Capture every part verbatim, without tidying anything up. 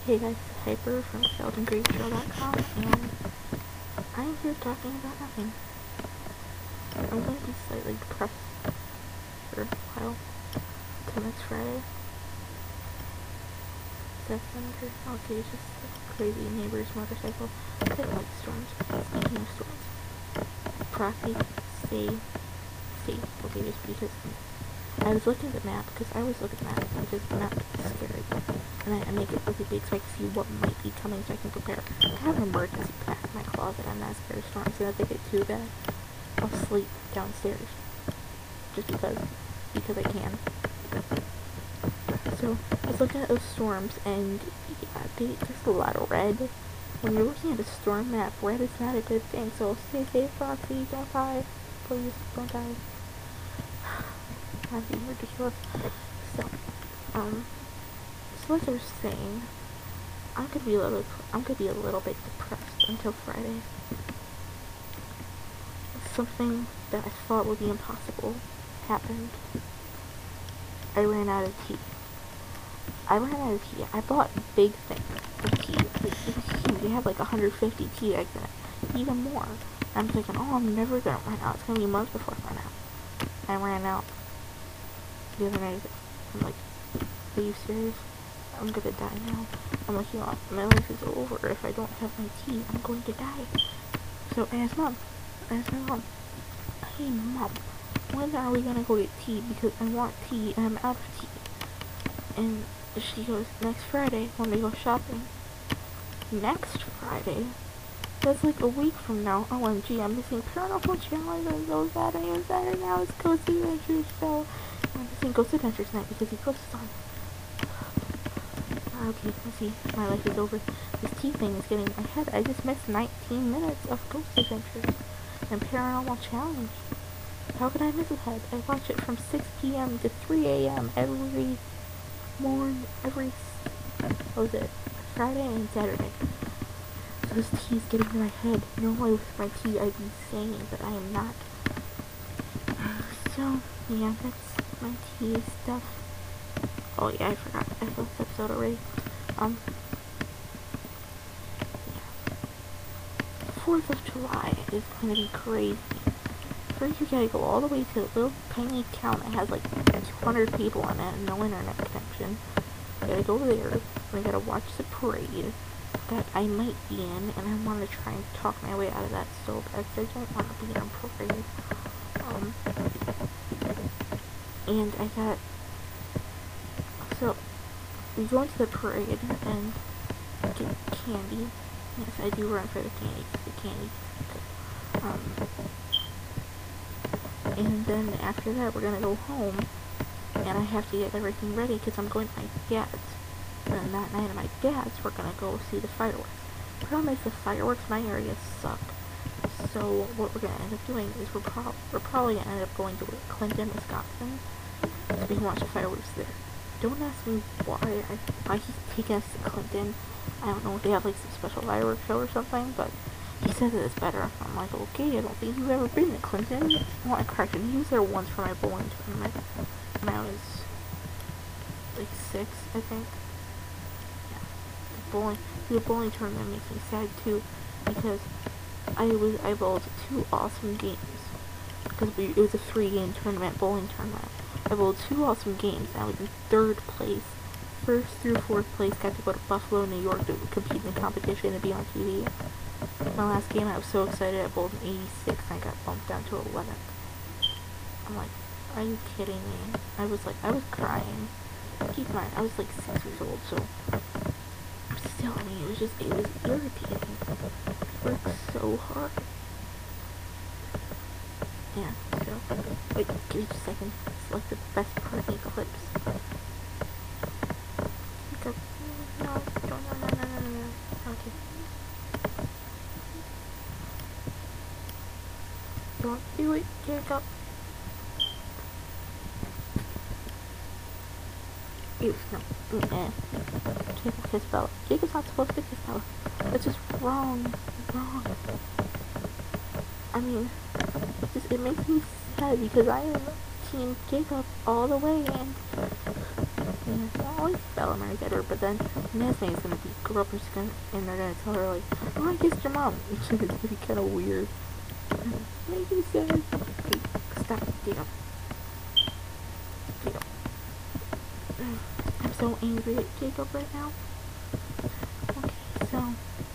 Hey guys, Hyper from Sheldon Greek Show dot com, and I'm here talking about nothing. I'm going to be slightly depressed for a while until next Friday. September. Okay, it's just a crazy neighbor's motorcycle. I don't like storms. Speaking of storms, Proxy, stay safe. Okay, just because I was looking at the map, because I always look at the map, because the map is scary. And I, I make it really big so I can see what might be coming so I can prepare. I have an emergency pack in my closet. I'm not scared of storms, so if they get too bad, I'll sleep downstairs. Just because. Because I can. So, I was looking at those storms, and yeah, they, there's a lot of red. When you're looking at a storm map, red is not a good thing, so stay safe, Roxy, don't die. Please, don't die. I'm being ridiculous. So, um... So like I was saying, I'm gonna be a little, I'm gonna be a little bit depressed until Friday. Something that I thought would be impossible happened. I ran out of tea. I ran out of tea. I bought a big thing of tea. It was huge. They had like one hundred fifty tea eggs in it, even more. I'm thinking, oh, I'm never gonna run out. It's gonna be months before I run out. I ran out the other night. I'm like, are you serious? I'm gonna die now. I'm like, you know, my life is over. If I don't have my tea, I'm going to die. So I asked mom. I asked my mom, hey mom, when are we gonna go get tea? Because I want tea and I'm out of tea. And she goes, next Friday when we go shopping. Next Friday? That's like a week from now. O M G, I'm missing Paranormal Challenge on those Saturday and Saturday now. It's Ghost Adventures, so I'm missing Ghost Adventures tonight because he posts on. Okay, let's see. My life is over. This tea thing is getting in my head. I just missed nineteen minutes of Ghost Adventures and Paranormal Challenge. How could I miss ahead? I watch it from six p m to three a m every morning, every, what was it, Friday and Saturday. So this tea is getting in my head. Normally with my tea I'd be saying that I am not. So, yeah, that's my tea stuff. Oh yeah, I forgot. I filmed this episode already. Um, yeah. fourth of July is going to be crazy. First, you gotta go all the way to a little tiny town that has like two hundred people in it and no internet connection. You gotta go there, and I gotta watch the parade that I might be in, and I want to try and talk my way out of that so bad because I don't want to be in a parade. Um, and I got, so, we go into the parade and get candy. Yes, I do run for the candy, the candy. Um, and then after that, we're gonna go home, and I have to get everything ready because I'm going to my dad's. And that night at my dad's, we're gonna go see the fireworks. The problem is the fireworks in my area suck. So what we're gonna end up doing is we're, pro we're probably gonna end up going to Clinton, Wisconsin, so we can watch the fireworks there. Don't ask me why I, why he's taking us to Clinton. I don't know if they have like some special fireworks show or something, but he says that it's better. I'm like, okay, I don't think you've ever been to Clinton. Well, I corrected. He was there once for my bowling tournament when I was like six, I think. Yeah, the bowling, the bowling tournament makes me sad too because I was I bowled two awesome games because we, it was a three-game tournament, bowling tournament. I bowled two awesome games, and I was in third place. First through fourth place got to go to Buffalo, New York to compete in the competition and be on T V. My last game, I was so excited, I bowled an eighty-six, and I got bumped down to eleventh. I'm like, are you kidding me? I was like, I was crying. Keep in mind, I was like six years old, so still, I mean, it was just, it was irritating. I worked so hard. Yeah, so, wait, give me just a second. Select the best party clips. Go. No, no, no, no, no, no, no, no. Okay. Don't do it, Jacob. Ew, no. Mm-mm. Jacob kiss Bella. Jacob's not supposed to kiss Bella. That's just wrong. Wrong. I mean, it just, it makes me sad because I am Team Jacob all the way, and Yeah, so I'll always Bella marries Edward, but then Nesme is gonna be grow up and, she's gonna, and they're gonna tell her like, oh, I kissed your mom. It's gonna be kind of weird. Make me sad. Hey, stop, Jacob. Jacob. I'm so angry at Jacob right now. Okay, so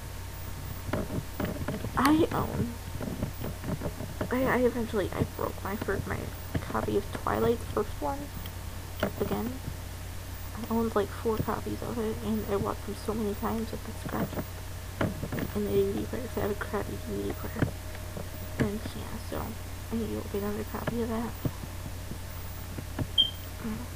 I own. I, I eventually I broke my first my copy of Twilight, the first one. Again, I owned like four copies of it, and I watched them so many times that they scratched in the D V D player. So I have a crappy D V D player, and yeah, so I need to get another copy of that. Mm.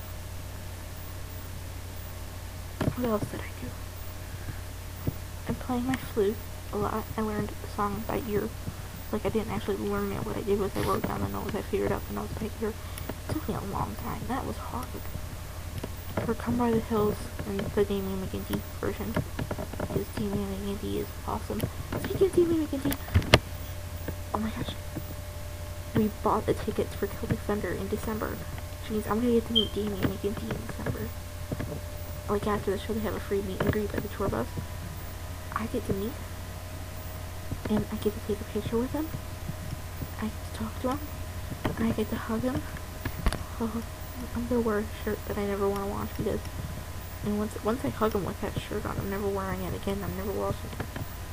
What else did I do? I'm playing my flute a lot. I learned the song by ear. Like, I didn't actually learn it. What I did was I wrote down the notes. I figured out the notes by ear. It took me a long time. That was hard. For Come by the Hills and the Damien McGinty version. Because Damien McGinty is awesome. Speaking of Damien McGinty, oh my gosh. We bought the tickets for Celtic Thunder in December. Which means I'm going to get to meet Damien McGinty in December. Like, after the show, they have a free meet and greet by the tour bus. I get to meet, and I get to take a picture with him. I get to talk to him, and I get to hug him. Oh, I'm gonna wear a shirt that I never want to wash because, and once once I hug him with that shirt on, I'm never wearing it again. I'm never washing it.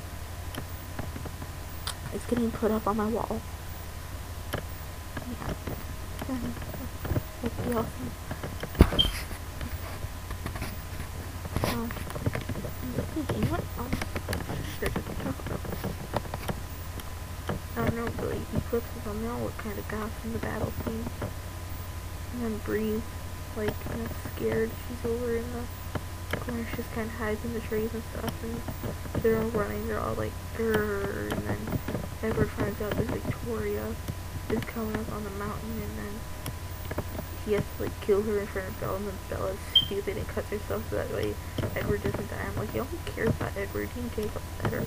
It's getting put up on my wall. Yeah, that'd be awesome. Um, I'm thinking, what else? Sure, I don't know, but like, Eclipse on know what kind of got from the battle scene. And then Bree, like, kind of scared. She's over in the corner. She just kind of hides in the trees and stuff. And they're all running. They're all like, grrr. And then Edward finds out that Victoria is coming up on the mountain. And then he has to, like, kill her in front of Bella. And then Bella's stupid and cuts herself so that way Edward doesn't die. I'm like, yo, who cares about Edward? He can take up better.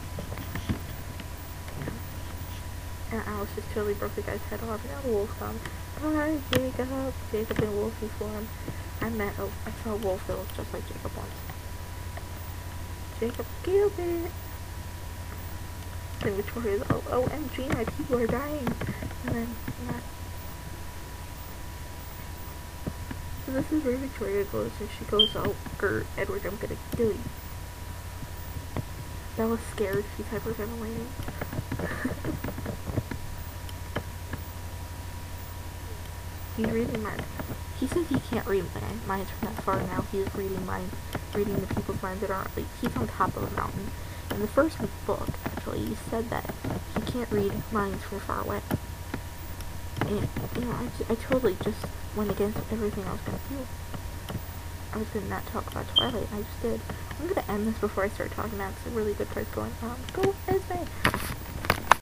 And Alice just totally broke the guy's head off. And now the wolf comes. Hi, Jacob. Jacob in wolfy form. I met a, I saw a wolf that looked just like Jacob once. Jacob killed it. Then Victoria's, oh, O M G, my people are dying. And then, yeah. So this is where Victoria goes, and she goes, oh, grr, Edward, I'm gonna kill you. Bella's scared. She's hyperventilating. He's reading minds. He says he can't read minds from that far now. He's reading minds, reading the people's minds that aren't, like, he's on top of a mountain. In the first book, actually, he said that he can't read minds from far away. And, you know, I, I totally just went against everything I was going to do. I was going to not talk about Twilight, and I just did. I'm going to end this before I start talking now, because a really good part's going, um, go Esme!